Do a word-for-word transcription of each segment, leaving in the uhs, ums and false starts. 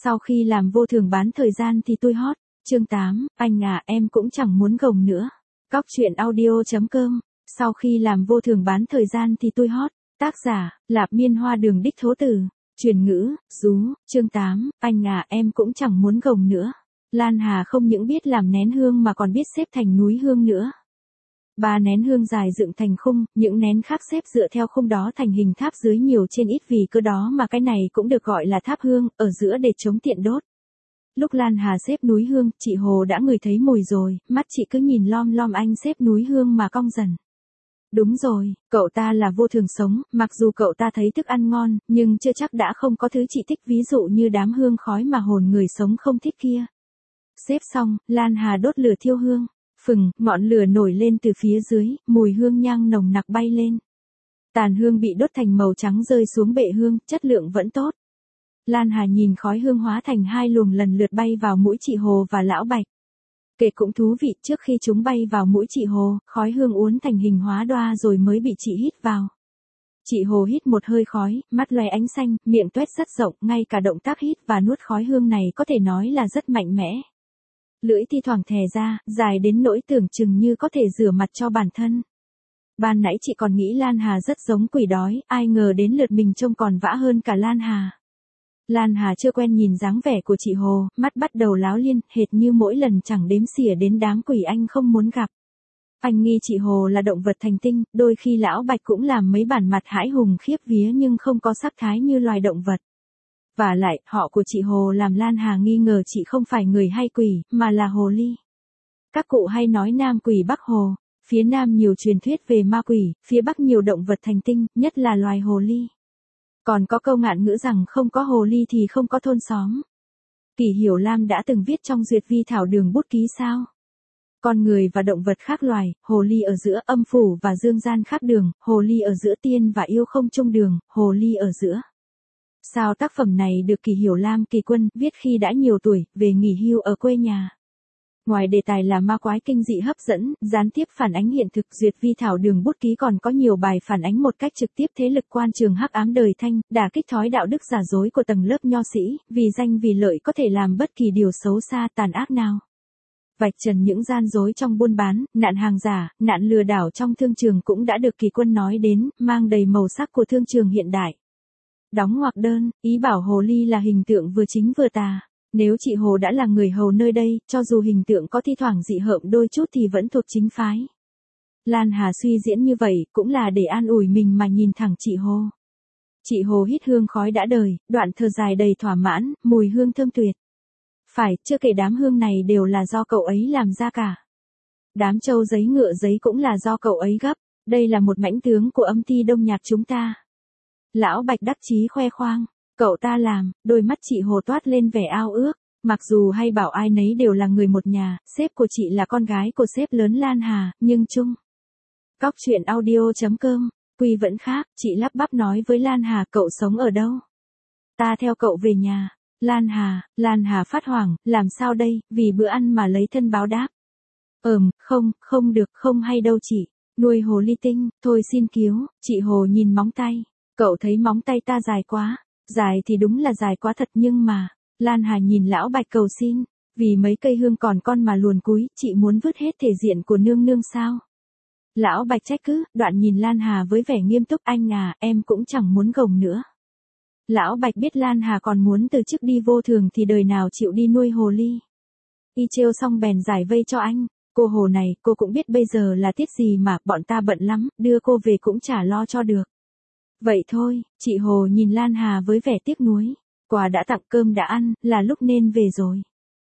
Sau khi làm vô thường bán thời gian thì tôi hot. Chương tám, anh à em cũng chẳng muốn gồng nữa. Cóc truyện audio.com. Sau khi làm vô thường bán thời gian thì tôi hot. Tác giả, Lạp Miên Hoa Đường Đích Thố Tử. Truyền ngữ, Rú. Chương tám, anh à em cũng chẳng muốn gồng nữa. Lan Hà không những biết làm nén hương mà còn biết xếp thành núi hương nữa. Ba nén hương dài dựng thành khung, những nén khác xếp dựa theo khung đó thành hình tháp dưới nhiều trên ít, vì cơ đó mà cái này cũng được gọi là tháp hương, ở giữa để chống tiện đốt. Lúc Lan Hà xếp núi hương, chị Hồ đã ngửi thấy mùi rồi, mắt chị cứ nhìn lom lom anh xếp núi hương mà cong dần. Đúng rồi, cậu ta là vô thường sống, mặc dù cậu ta thấy thức ăn ngon, nhưng chưa chắc đã không có thứ chị thích, ví dụ như đám hương khói mà hồn người sống không thích kia. Xếp xong, Lan Hà đốt lửa thiêu hương. Phừng, ngọn lửa nổi lên từ phía dưới, mùi hương nhang nồng nặc bay lên. Tàn hương bị đốt thành màu trắng rơi xuống bệ hương, chất lượng vẫn tốt. Lan Hà nhìn khói hương hóa thành hai luồng lần lượt bay vào mũi chị Hồ và Lão Bạch. Kể cũng thú vị, trước khi chúng bay vào mũi chị Hồ, khói hương uốn thành hình hóa đoa rồi mới bị chị hít vào. Chị Hồ hít một hơi khói, mắt lóe ánh xanh, miệng tuét rất rộng, ngay cả động tác hít và nuốt khói hương này có thể nói là rất mạnh mẽ. Lưỡi thi thoảng thè ra, dài đến nỗi tưởng chừng như có thể rửa mặt cho bản thân. Ban nãy chị còn nghĩ Lan Hà rất giống quỷ đói, ai ngờ đến lượt mình trông còn vã hơn cả Lan Hà. Lan Hà chưa quen nhìn dáng vẻ của chị Hồ, mắt bắt đầu láo liên, hệt như mỗi lần chẳng đếm xỉa đến đám quỷ anh không muốn gặp. Anh nghi chị Hồ là động vật thành tinh, đôi khi Lão Bạch cũng làm mấy bản mặt hãi hùng khiếp vía nhưng không có sắc thái như loài động vật. Và lại, họ của chị Hồ làm Lan Hà nghi ngờ chị không phải người hay quỷ, mà là hồ ly. Các cụ hay nói Nam quỷ Bắc hồ, phía Nam nhiều truyền thuyết về ma quỷ, phía Bắc nhiều động vật thành tinh, nhất là loài hồ ly. Còn có câu ngạn ngữ rằng không có hồ ly thì không có thôn xóm. Kỷ Hiểu Lam đã từng viết trong Duyệt Vi Thảo Đường bút ký sao. Con người và động vật khác loài, hồ ly ở giữa âm phủ và dương gian khác đường, hồ ly ở giữa tiên và yêu không chung đường, hồ ly ở giữa. Sao tác phẩm này được Kỷ Hiểu Lam Kỳ Quân viết khi đã nhiều tuổi, về nghỉ hưu ở quê nhà. Ngoài đề tài là ma quái kinh dị hấp dẫn, gián tiếp phản ánh hiện thực, Duyệt Vi Thảo Đường bút ký còn có nhiều bài phản ánh một cách trực tiếp thế lực quan trường hắc ám đời Thanh, đả kích thói đạo đức giả dối của tầng lớp nho sĩ, vì danh vì lợi có thể làm bất kỳ điều xấu xa tàn ác nào. Vạch trần những gian dối trong buôn bán, nạn hàng giả, nạn lừa đảo trong thương trường cũng đã được Kỳ Quân nói đến, mang đầy màu sắc của thương trường hiện đại. Đóng ngoặc đơn, ý bảo hồ ly là hình tượng vừa chính vừa tà. Nếu chị Hồ đã là người hầu nơi đây, cho dù hình tượng có thi thoảng dị hợm đôi chút thì vẫn thuộc chính phái. Lan Hà suy diễn như vậy cũng là để an ủi mình mà nhìn thẳng chị Hồ. Chị Hồ hít hương khói đã đời, đoạn thở dài đầy thỏa mãn, mùi hương thơm tuyệt. Phải, chưa kể đám hương này đều là do cậu ấy làm ra cả. Đám trâu giấy ngựa giấy cũng là do cậu ấy gấp. Đây là một mãnh tướng của âm ty đông nhạc chúng ta. Lão Bạch đắc chí khoe khoang. Cậu ta làm, đôi mắt chị Hồ toát lên vẻ ao ước. Mặc dù hay bảo ai nấy đều là người một nhà, sếp của chị là con gái của sếp lớn Lan Hà, nhưng chung. Cóc truyện audio.com. Quy vẫn khác, chị lắp bắp nói với Lan Hà, cậu sống ở đâu? Ta theo cậu về nhà. Lan Hà, Lan Hà phát hoảng, làm sao đây, vì bữa ăn mà lấy thân báo đáp. Ừm, không, không được, không hay đâu chị. Nuôi hồ ly tinh, thôi xin cứu. Chị Hồ nhìn móng tay. Cậu thấy móng tay ta dài quá. Dài thì đúng là dài quá thật nhưng mà. Lan Hà nhìn Lão Bạch cầu xin. Vì mấy cây hương còn con mà luồn cúi, chị muốn vứt hết thể diện của nương nương sao? Lão Bạch trách cứ, đoạn nhìn Lan Hà với vẻ nghiêm túc, anh à, em cũng chẳng muốn gồng nữa. Lão Bạch biết Lan Hà còn muốn từ chức đi vô thường thì đời nào chịu đi nuôi hồ ly. Y trêu xong bèn giải vây cho anh. Cô Hồ này, cô cũng biết bây giờ là tiết gì mà, bọn ta bận lắm, đưa cô về cũng chả lo cho được. Vậy thôi, chị Hồ nhìn Lan Hà với vẻ tiếc nuối. Quà đã tặng, cơm đã ăn, là lúc nên về rồi.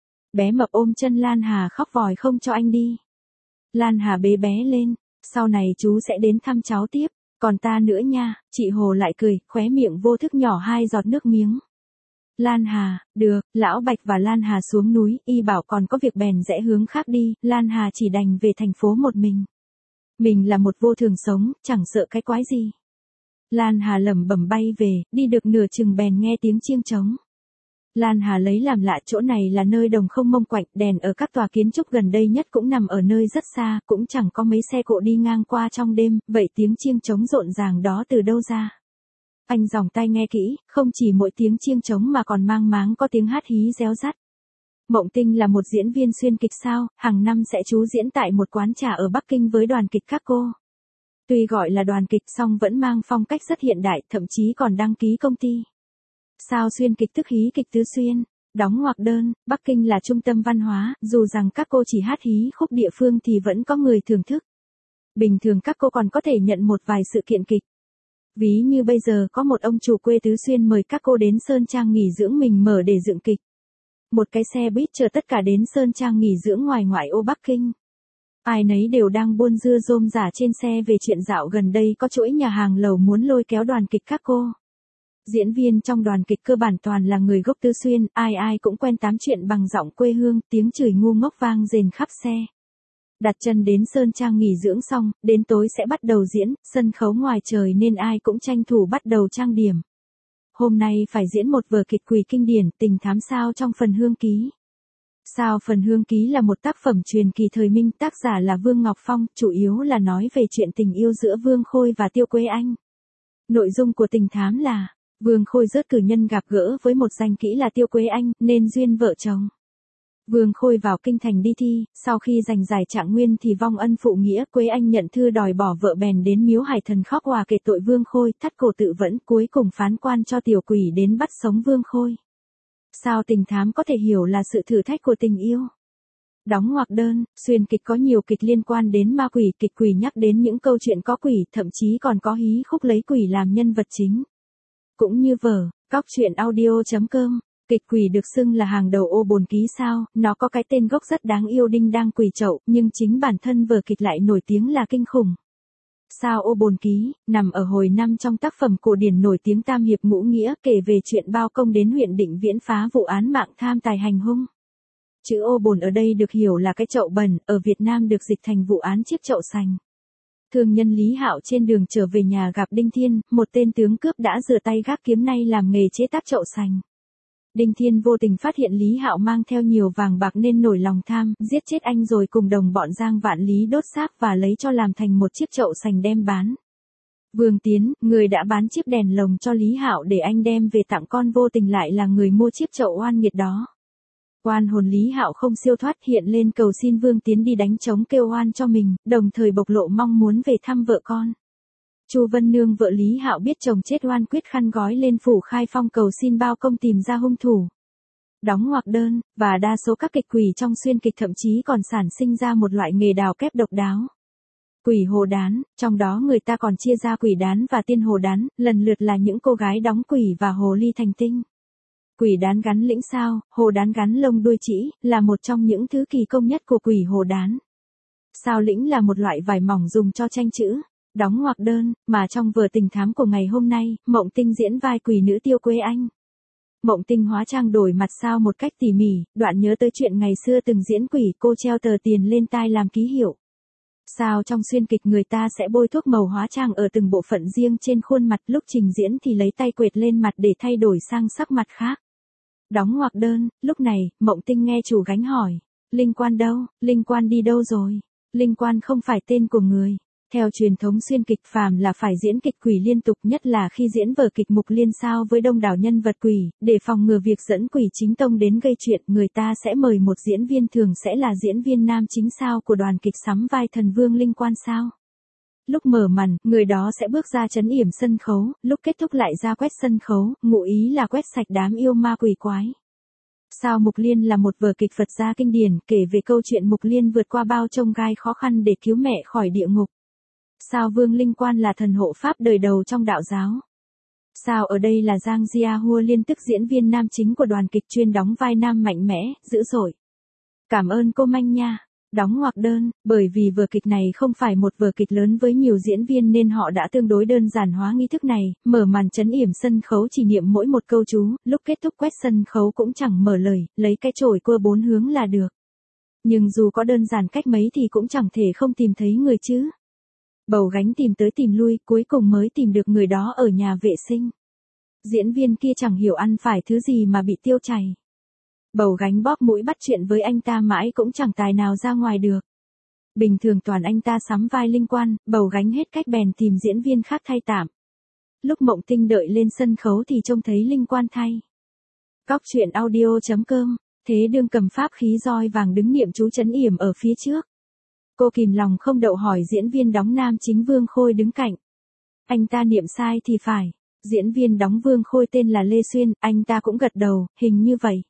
Bé mập ôm chân Lan Hà khóc vòi không cho anh đi. Lan Hà bế bé lên, sau này chú sẽ đến thăm cháu tiếp, còn ta nữa nha, chị Hồ lại cười, khóe miệng vô thức nhỏ hai giọt nước miếng. Lan Hà, được, Lão Bạch và Lan Hà xuống núi, y bảo còn có việc bèn rẽ hướng khác đi, Lan Hà chỉ đành về thành phố một mình. Mình là một vô thường sống, chẳng sợ cái quái gì. Lan Hà lẩm bẩm bay về, đi được nửa chừng bèn nghe tiếng chiêng trống. Lan Hà lấy làm lạ, chỗ này là nơi đồng không mông quạnh, đèn ở các tòa kiến trúc gần đây nhất cũng nằm ở nơi rất xa, cũng chẳng có mấy xe cộ đi ngang qua trong đêm, vậy tiếng chiêng trống rộn ràng đó từ đâu ra? Anh giòng tai nghe kỹ, không chỉ mỗi tiếng chiêng trống mà còn mang máng có tiếng hát hí réo rắt. Mộng Tinh là một diễn viên xuyên kịch sao, hàng năm sẽ trú diễn tại một quán trà ở Bắc Kinh với đoàn kịch các cô. Tuy gọi là đoàn kịch song vẫn mang phong cách rất hiện đại, thậm chí còn đăng ký công ty. Sao xuyên kịch tức hí kịch tứ xuyên, đóng ngoặc đơn, Bắc Kinh là trung tâm văn hóa, dù rằng các cô chỉ hát hí khúc địa phương thì vẫn có người thưởng thức. Bình thường các cô còn có thể nhận một vài sự kiện kịch. Ví như bây giờ có một ông chủ quê tứ xuyên mời các cô đến Sơn Trang nghỉ dưỡng mình mở để dựng kịch. Một cái xe buýt chở tất cả đến Sơn Trang nghỉ dưỡng ngoài ngoại ô Bắc Kinh. Ai nấy đều đang buôn dưa rôm rả trên xe về chuyện dạo gần đây có chuỗi nhà hàng lầu muốn lôi kéo đoàn kịch các cô. Diễn viên trong đoàn kịch cơ bản toàn là người gốc tứ xuyên, ai ai cũng quen tám chuyện bằng giọng quê hương, tiếng chửi ngu ngốc vang rền khắp xe. Đặt chân đến Sơn Trang nghỉ dưỡng xong, đến tối sẽ bắt đầu diễn, sân khấu ngoài trời nên ai cũng tranh thủ bắt đầu trang điểm. Hôm nay phải diễn một vở kịch quỳ kinh điển Tình Thám Sao trong phần Hương Ký. Sao phần Hương Ký là một tác phẩm truyền kỳ thời Minh, tác giả là Vương Ngọc Phong, chủ yếu là nói về chuyện tình yêu giữa Vương Khôi và Tiêu Quế Anh. Nội dung của tình thám là, Vương Khôi rớt cử nhân gặp gỡ với một danh kỹ là Tiêu Quế Anh, nên duyên vợ chồng. Vương Khôi vào kinh thành đi thi, sau khi giành giải trạng nguyên thì vong ân phụ nghĩa, Quế Anh nhận thư đòi bỏ vợ bèn đến miếu Hải Thần khóc òa kể tội Vương Khôi, thắt cổ tự vẫn, cuối cùng phán quan cho tiểu quỷ đến bắt sống Vương Khôi. Sao tình thám có thể hiểu là sự thử thách của tình yêu. Đóng ngoặc đơn, xuyên kịch có nhiều kịch liên quan đến ma quỷ, kịch quỷ nhắc đến những câu chuyện có quỷ, thậm chí còn có hí khúc lấy quỷ làm nhân vật chính. Cũng như vở, cóc truyện audio chấm com. Kịch quỷ được xưng là hàng đầu ô bồn ký sao, nó có cái tên gốc rất đáng yêu đinh đang quỷ chậu, nhưng chính bản thân vở kịch lại nổi tiếng là kinh khủng. Sao ô bồn ký, nằm ở hồi năm trong tác phẩm cổ điển nổi tiếng Tam Hiệp Ngũ Nghĩa, kể về chuyện bao công đến huyện Định Viễn phá vụ án mạng tham tài hành hung. Chữ ô bồn ở đây được hiểu là cái chậu bẩn, ở Việt Nam được dịch thành vụ án chiếc chậu sành. Thương nhân Lý Hạo trên đường trở về nhà gặp Đinh Thiên, một tên tướng cướp đã rửa tay gác kiếm nay làm nghề chế tác chậu sành. Đinh Thiên vô tình phát hiện Lý Hạo mang theo nhiều vàng bạc nên nổi lòng tham, giết chết anh rồi cùng đồng bọn Giang Vạn Lý đốt xác và lấy cho làm thành một chiếc chậu sành đem bán. Vương Tiến, người đã bán chiếc đèn lồng cho Lý Hạo để anh đem về tặng con vô tình lại là người mua chiếc chậu oan nghiệt đó. Oan hồn Lý Hạo không siêu thoát hiện lên cầu xin Vương Tiến đi đánh trống kêu oan cho mình, đồng thời bộc lộ mong muốn về thăm vợ con. Chu Vân Nương vợ Lý Hạo biết chồng chết oan quyết khăn gói lên phủ Khai Phong cầu xin bao công tìm ra hung thủ. Đóng ngoặc đơn, và đa số các kịch quỷ trong xuyên kịch thậm chí còn sản sinh ra một loại nghề đào kép độc đáo. Quỷ hồ đán, trong đó người ta còn chia ra quỷ đán và tiên hồ đán, lần lượt là những cô gái đóng quỷ và hồ ly thành tinh. Quỷ đán gắn lĩnh sao, hồ đán gắn lông đuôi trĩ, là một trong những thứ kỳ công nhất của quỷ hồ đán. Sao lĩnh là một loại vải mỏng dùng cho tranh chữ. Đóng ngoặc đơn, mà trong vở tình thám của ngày hôm nay, Mộng Tinh diễn vai quỷ nữ Tiêu Quế Anh. Mộng Tinh hóa trang đổi mặt sao một cách tỉ mỉ, đoạn nhớ tới chuyện ngày xưa từng diễn quỷ, cô treo tờ tiền lên tai làm ký hiệu. Sao trong xuyên kịch người ta sẽ bôi thuốc màu hóa trang ở từng bộ phận riêng trên khuôn mặt, lúc trình diễn thì lấy tay quệt lên mặt để thay đổi sang sắc mặt khác. Đóng ngoặc đơn, lúc này, Mộng Tinh nghe chủ gánh hỏi, Linh Quan đâu, Linh Quan đi đâu rồi? Linh Quan không phải tên của người. Theo truyền thống xuyên kịch phàm là phải diễn kịch quỷ liên tục, nhất là khi diễn vở kịch mục liên sao với đông đảo nhân vật quỷ, để phòng ngừa việc dẫn quỷ chính tông đến gây chuyện, người ta sẽ mời một diễn viên, thường sẽ là diễn viên nam chính sao của đoàn kịch sắm vai thần vương Linh Quan sao. Lúc mở màn, người đó sẽ bước ra trấn yểm sân khấu, lúc kết thúc lại ra quét sân khấu, ngụ ý là quét sạch đám yêu ma quỷ quái. Sao Mục Liên là một vở kịch Phật gia kinh điển, kể về câu chuyện Mục Liên vượt qua bao chông gai khó khăn để cứu mẹ khỏi địa ngục. Sao Vương Linh Quan là thần hộ pháp đời đầu trong đạo giáo. Sao ở đây là Giang Gia Hua Liên, tức diễn viên nam chính của đoàn kịch chuyên đóng vai nam mạnh mẽ, dữ dội. Cảm ơn cô Manh nha. Đóng ngoặc đơn, bởi vì vở kịch này không phải một vở kịch lớn với nhiều diễn viên nên họ đã tương đối đơn giản hóa nghi thức này, mở màn trấn yểm sân khấu chỉ niệm mỗi một câu chú, lúc kết thúc quét sân khấu cũng chẳng mở lời, lấy cái chổi cua bốn hướng là được. Nhưng dù có đơn giản cách mấy thì cũng chẳng thể không tìm thấy người chứ. Bầu gánh tìm tới tìm lui, cuối cùng mới tìm được người đó ở nhà vệ sinh. Diễn viên kia chẳng hiểu ăn phải thứ gì mà bị tiêu chảy. Bầu gánh bóp mũi bắt chuyện với anh ta mãi cũng chẳng tài nào ra ngoài được. Bình thường toàn anh ta sắm vai Linh Quan, bầu gánh hết cách bèn tìm diễn viên khác thay tạm. Lúc Mộng Tinh đợi lên sân khấu thì trông thấy linh quan thay. Cóc truyện audio chấm com, Thế Đương cầm pháp khí roi vàng đứng niệm chú trấn yểm ở phía trước. Cô kìm lòng không đậu hỏi diễn viên đóng nam chính Vương Khôi đứng cạnh. Anh ta niệm sai thì phải. Diễn viên đóng Vương Khôi tên là Lê Xuyên, anh ta cũng gật đầu, hình như vậy.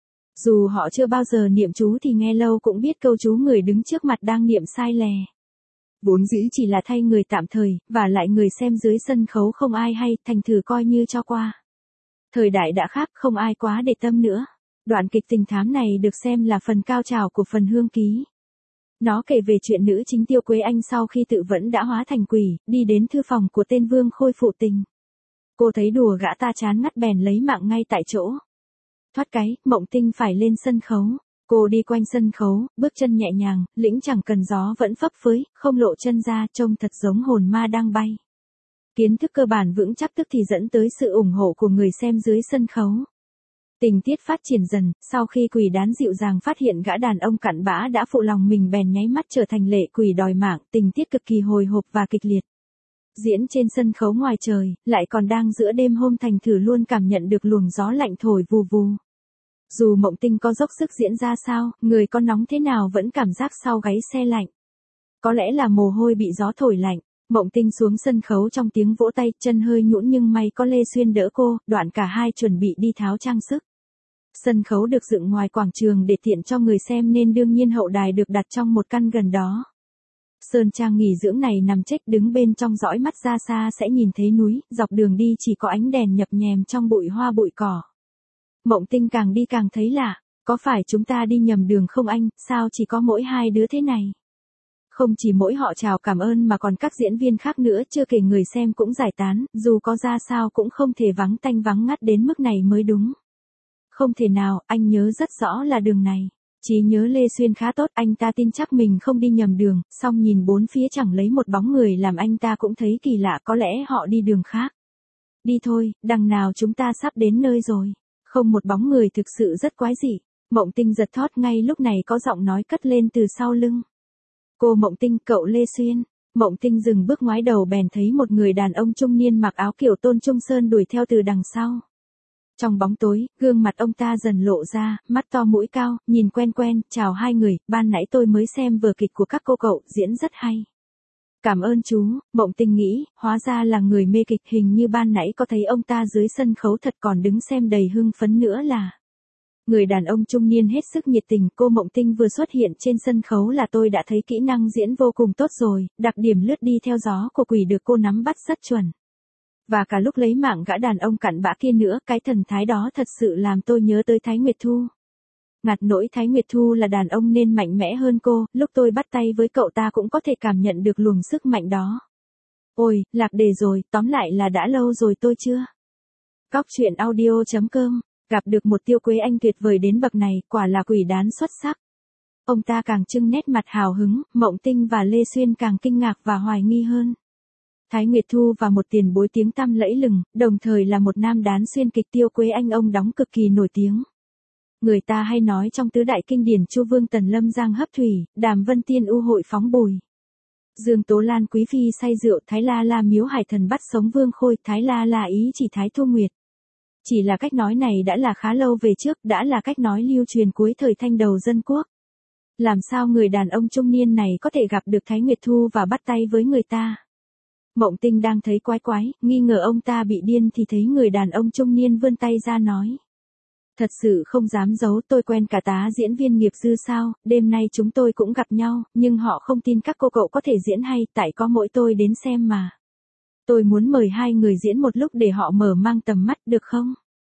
Dù họ chưa bao giờ niệm chú thì nghe lâu cũng biết câu chú người đứng trước mặt đang niệm sai lè. Vốn dĩ chỉ là thay người tạm thời, và lại người xem dưới sân khấu không ai hay, thành thử coi như cho qua. Thời đại đã khác, không ai quá để tâm nữa. Đoạn kịch tình thám này được xem là phần cao trào của phần hương ký. Nó kể về chuyện nữ chính Tiêu Quế Anh sau khi tự vẫn đã hóa thành quỷ, đi đến thư phòng của tên Vương Khôi phụ tình. Cô thấy đùa gã ta chán ngắt bèn lấy mạng ngay tại chỗ. Thoát cái, Mộng Tinh phải lên sân khấu. Cô đi quanh sân khấu, bước chân nhẹ nhàng, lĩnh chẳng cần gió vẫn phấp phới, không lộ chân ra, trông thật giống hồn ma đang bay. Kiến thức cơ bản vững chắc tức thì dẫn tới sự ủng hộ của người xem dưới sân khấu. Tình tiết phát triển dần, sau khi quỷ đán dịu dàng phát hiện gã đàn ông cặn bã đã phụ lòng mình bèn nháy mắt trở thành lệ quỷ đòi mạng, tình tiết cực kỳ hồi hộp và kịch liệt. Diễn trên sân khấu ngoài trời, lại còn đang giữa đêm hôm thành thử luôn cảm nhận được luồng gió lạnh thổi vù vù. Dù Mộng Tinh có dốc sức diễn ra sao, người có nóng thế nào vẫn cảm giác sau gáy se lạnh. Có lẽ là mồ hôi bị gió thổi lạnh, Mộng Tinh xuống sân khấu trong tiếng vỗ tay, chân hơi nhũn nhưng may có Lê Xuyên đỡ cô, đoạn cả hai chuẩn bị đi tháo trang sức. Sân khấu được dựng ngoài quảng trường để tiện cho người xem nên đương nhiên hậu đài được đặt trong một căn gần đó. Sơn trang nghỉ dưỡng này nằm chếch đứng bên trong, dõi mắt ra xa sẽ nhìn thấy núi, dọc đường đi chỉ có ánh đèn nhập nhèm trong bụi hoa bụi cỏ. Mộng Tinh càng đi càng thấy lạ, có phải chúng ta đi nhầm đường không anh, sao chỉ có mỗi hai đứa thế này? Không chỉ mỗi họ chào cảm ơn mà còn các diễn viên khác nữa, chưa kể người xem cũng giải tán, dù có ra sao cũng không thể vắng tanh vắng ngắt đến mức này mới đúng. Không thể nào, anh nhớ rất rõ là đường này. Trí nhớ Lê Xuyên khá tốt, anh ta tin chắc mình không đi nhầm đường, song nhìn bốn phía chẳng lấy một bóng người làm anh ta cũng thấy kỳ lạ, có lẽ họ đi đường khác. Đi thôi, đằng nào chúng ta sắp đến nơi rồi. Không một bóng người, thực sự rất quái dị. Mộng Tinh giật thót, ngay lúc này có giọng nói cất lên từ sau lưng. Cô Mộng Tinh, cậu Lê Xuyên. Mộng Tinh dừng bước, ngoái đầu bèn thấy một người đàn ông trung niên mặc áo kiểu Tôn Trung Sơn đuổi theo từ đằng sau. Trong bóng tối, gương mặt ông ta dần lộ ra, mắt to mũi cao, nhìn quen quen, chào hai người, ban nãy tôi mới xem vở kịch của các cô cậu, diễn rất hay. Cảm ơn chú, Mộng Tinh nghĩ, hóa ra là người mê kịch, hình như ban nãy có thấy ông ta dưới sân khấu thật còn đứng xem đầy hưng phấn nữa là. Người đàn ông trung niên hết sức nhiệt tình, cô Mộng Tinh vừa xuất hiện trên sân khấu là tôi đã thấy kỹ năng diễn vô cùng tốt rồi, đặc điểm lướt đi theo gió của quỷ được cô nắm bắt rất chuẩn. Và cả lúc lấy mạng gã đàn ông cặn bã kia nữa, cái thần thái đó thật sự làm tôi nhớ tới Thái Nguyệt Thu. Ngặt nỗi Thái Nguyệt Thu là đàn ông nên mạnh mẽ hơn cô, lúc tôi bắt tay với cậu ta cũng có thể cảm nhận được luồng sức mạnh đó. Ôi, lạc đề rồi, tóm lại là đã lâu rồi tôi chưa. Cóc truyện audio chấm com, gặp được một Tiêu Quế Anh tuyệt vời đến bậc này, quả là quỷ đán xuất sắc. Ông ta càng trưng nét mặt hào hứng, Mộng Tinh và Lê Xuyên càng kinh ngạc và hoài nghi hơn. Thái Nguyệt Thu và một tiền bối tiếng tăm lẫy lừng, đồng thời là một nam đán xuyên kịch Tiêu Quế Anh ông đóng cực kỳ nổi tiếng. Người ta hay nói trong tứ đại kinh điển Chu Vương Tần Lâm Giang Hấp Thủy, Đàm Vân Tiên U Hội Phóng Bùi. Dương Tố Lan Quý Phi say rượu, Thái La La Miếu Hải Thần bắt sống Vương Khôi, Thái La La ý chỉ Thái Thu Nguyệt. Chỉ là cách nói này đã là khá lâu về trước, đã là cách nói lưu truyền cuối thời Thanh đầu dân quốc. Làm sao người đàn ông trung niên này có thể gặp được Thái Nguyệt Thu và bắt tay với người ta? Mộng Tinh đang thấy quái quái, nghi ngờ ông ta bị điên thì thấy người đàn ông trung niên vươn tay ra nói. Thật sự không dám giấu, tôi quen cả tá diễn viên nghiệp dư sao, đêm nay chúng tôi cũng gặp nhau, nhưng họ không tin các cô cậu có thể diễn hay, tại có mỗi tôi đến xem mà. Tôi muốn mời hai người diễn một lúc để họ mở mang tầm mắt, được không?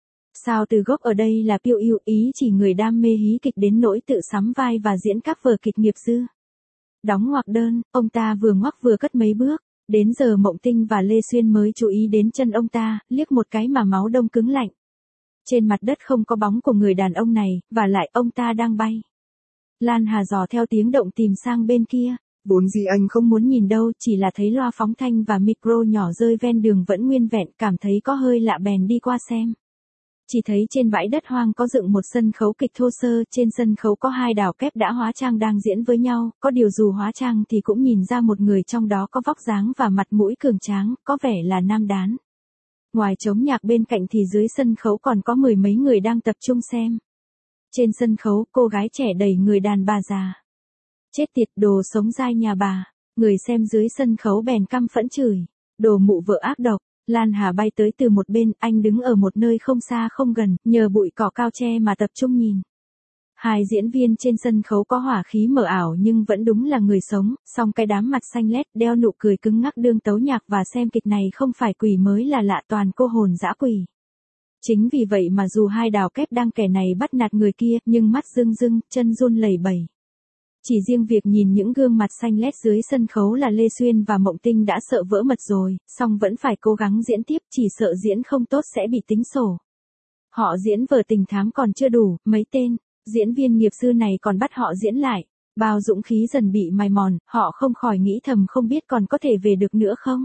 Sao từ gốc ở đây là Piêu Yêu, ý chỉ người đam mê hí kịch đến nỗi tự sắm vai và diễn các vở kịch nghiệp dư. Đóng ngoặc đơn, ông ta vừa ngoắc vừa cất mấy bước. Đến giờ Mộng Tinh và Lê Xuyên mới chú ý đến chân ông ta, liếc một cái mà máu đông cứng lạnh. Trên mặt đất không có bóng của người đàn ông này, và lại ông ta đang bay. Lan Hà dò theo tiếng động tìm sang bên kia. Vốn gì anh không muốn nhìn đâu, chỉ là thấy loa phóng thanh và micro nhỏ rơi ven đường vẫn nguyên vẹn, cảm thấy có hơi lạ bèn đi qua xem. Chỉ thấy trên bãi đất hoang có dựng một sân khấu kịch thô sơ, trên sân khấu có hai đào kép đã hóa trang đang diễn với nhau, có điều dù hóa trang thì cũng nhìn ra một người trong đó có vóc dáng và mặt mũi cường tráng, có vẻ là nam đán. Ngoài trống nhạc bên cạnh thì dưới sân khấu còn có mười mấy người đang tập trung xem. Trên sân khấu, cô gái trẻ đẩy người đàn bà già. Chết tiệt, đồ sống dai nhà bà. Người xem dưới sân khấu bèn căm phẫn chửi. Đồ mụ vợ ác độc. Lan Hà bay tới từ một bên, anh đứng ở một nơi không xa không gần, nhờ bụi cỏ cao che mà tập trung nhìn. Hai diễn viên trên sân khấu có hỏa khí mờ ảo nhưng vẫn đúng là người sống, song cái đám mặt xanh lét đeo nụ cười cứng ngắc đương tấu nhạc và xem kịch này không phải quỷ mới là lạ, toàn cô hồn dã quỷ. Chính vì vậy mà dù hai đào kép đang kẻ này bắt nạt người kia, nhưng mắt rưng rưng, chân run lẩy bẩy. Chỉ riêng việc nhìn những gương mặt xanh lét dưới sân khấu là Lê Xuyên và Mộng Tinh đã sợ vỡ mật rồi, song vẫn phải cố gắng diễn tiếp, chỉ sợ diễn không tốt sẽ bị tính sổ. Họ diễn vở tình thám còn chưa đủ, mấy tên diễn viên nghiệp dư này còn bắt họ diễn lại. Bao dũng khí dần bị mài mòn, họ không khỏi nghĩ thầm không biết còn có thể về được nữa không.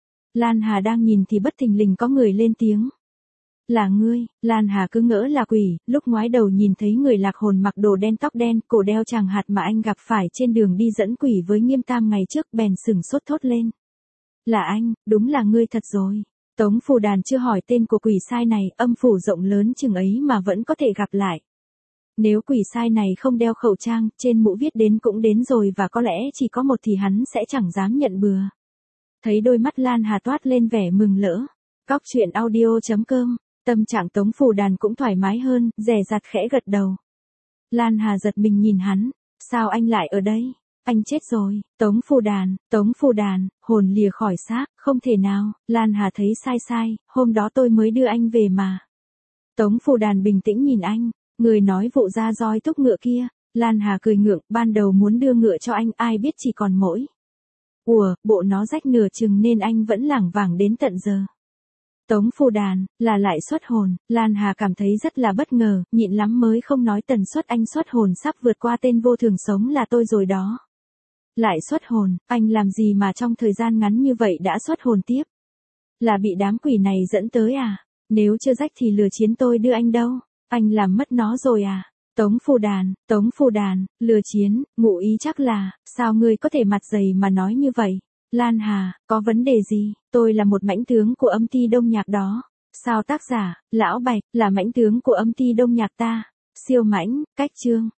Lan Hà đang nhìn thì bất thình lình có người lên tiếng. Là ngươi. Lan Hà cứ ngỡ là quỷ, lúc ngoái đầu nhìn thấy người lạc hồn mặc đồ đen tóc đen, cổ đeo chàng hạt mà anh gặp phải trên đường đi dẫn quỷ với Nghiêm Tam ngày trước, bèn sửng sốt thốt lên. Là anh, đúng là ngươi thật rồi. Tống Phù Đàn chưa hỏi tên của quỷ sai này, âm phủ rộng lớn chừng ấy mà vẫn có thể gặp lại. Nếu quỷ sai này không đeo khẩu trang, trên mũ viết đến cũng đến rồi và có lẽ chỉ có một thì hắn sẽ chẳng dám nhận bừa. Thấy đôi mắt Lan Hà toát lên vẻ mừng lỡ. Cóc truyện audio chấm com, tâm trạng Tống Phù Đàn cũng thoải mái hơn, dè dặt khẽ gật đầu. Lan Hà giật mình nhìn hắn. Sao anh lại ở đây? Anh chết rồi. Tống Phù Đàn, Tống Phù Đàn, hồn lìa khỏi xác, không thể nào. Lan Hà thấy sai sai, hôm đó tôi mới đưa anh về mà. Tống Phù Đàn bình tĩnh nhìn anh. Người nói vụ ra roi thúc ngựa kia. Lan Hà cười ngượng, ban đầu muốn đưa ngựa cho anh, ai biết chỉ còn mỗi. Ủa, bộ nó rách nửa chừng nên anh vẫn lảng vảng đến tận giờ. Tống Phù Đàn, là lại xuất hồn. Lan Hà cảm thấy rất là bất ngờ, nhịn lắm mới không nói tần suất anh xuất hồn sắp vượt qua tên vô thường sống là tôi rồi đó. Lại xuất hồn, anh làm gì mà trong thời gian ngắn như vậy đã xuất hồn tiếp? Là bị đám quỷ này dẫn tới à? Nếu chưa rách thì lừa chiến tôi đưa anh đâu? Anh làm mất nó rồi à? Tống Phù Đàn, Tống Phù Đàn, lừa chiến, ngụ ý chắc là, sao ngươi có thể mặt dày mà nói như vậy? Lan Hà, có vấn đề gì? Tôi là một mãnh tướng của âm ty Đông Nhạc đó. Sao tác giả, Lão Bạch, là mãnh tướng của âm ty Đông Nhạc ta? Siêu mãnh, cách chương.